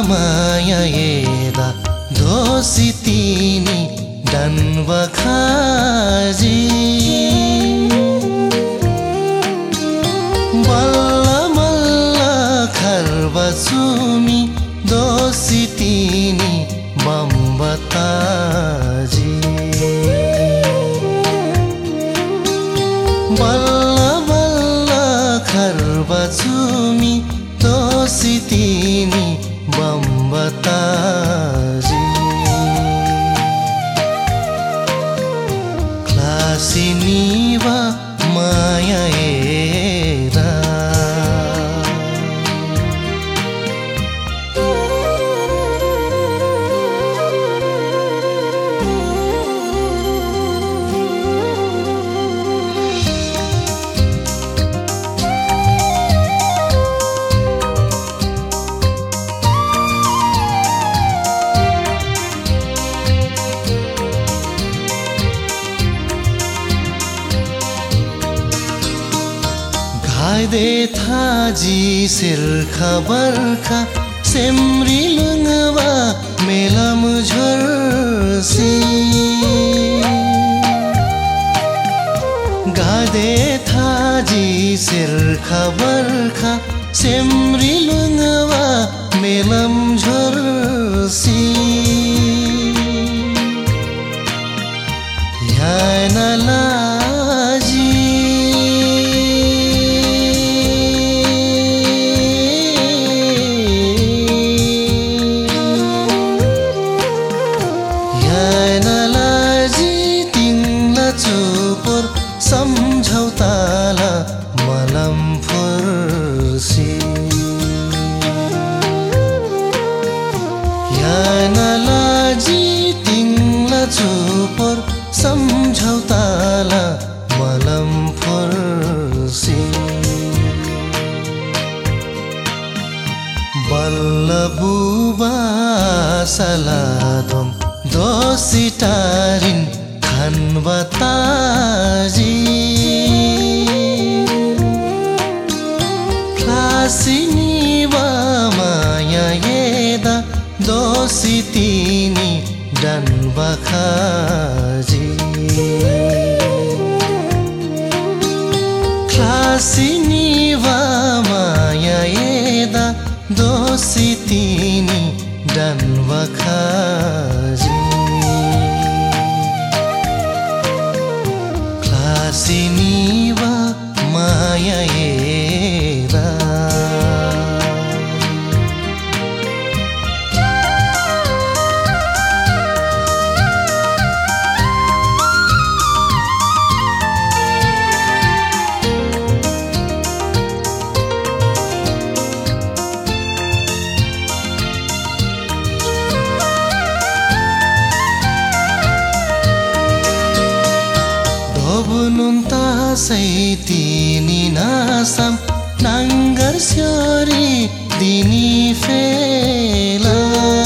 माया एदा दोषी तिनी डनबखाजी बल्ल बल्ल खर्बसुमी दोषी तिनी बम्बताजी बल्ल बल्ल खर्बसुमी दोषी तिनी बम्बताजी क्लासिनीवा माया एरा दे थाजी सिर खबर का सेमरी लुंगवा मेलम झरसी गादे थाजी सिर खबर का सेमरी लुंगवा मेलम झरसी यानला सम्झौताला मलम फुर्सी यानला जी तिङला चुपर सम्झौताला मलम फुर्सी बल्ल बुबा सलादम दोषी टारिन खनबताजी क्लासिनीवा माया एदा दोषी तिनी डनबखाजी क्लासिनीवा माया एदा दोषी तिनी डनबखाजी क्लासिनीवा माया एदा सैतिनी नासम नांगर स्योरी दिनी फेला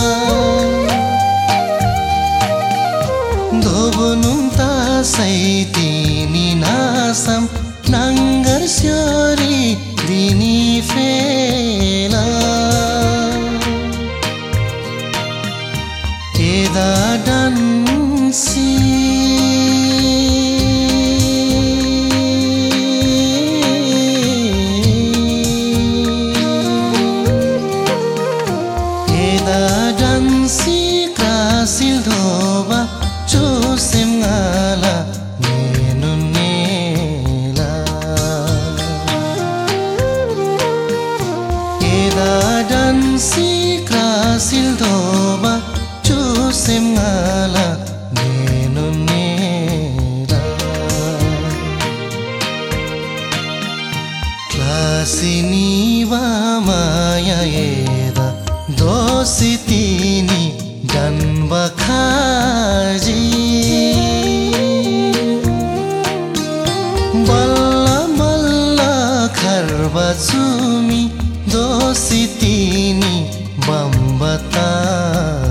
धोबनुंता सैतिनी नासम नांगर स्योरी दिनी फेला एदा डांसी Krasil doba chusem ngala menunela eda dansi krasil doba chusem ngala menunela क्लासिनीवा माया एदा दोषी तिनी डनबखाजी बल्ल बल्ल खर्बसुमी दोषी तिनी बम्बता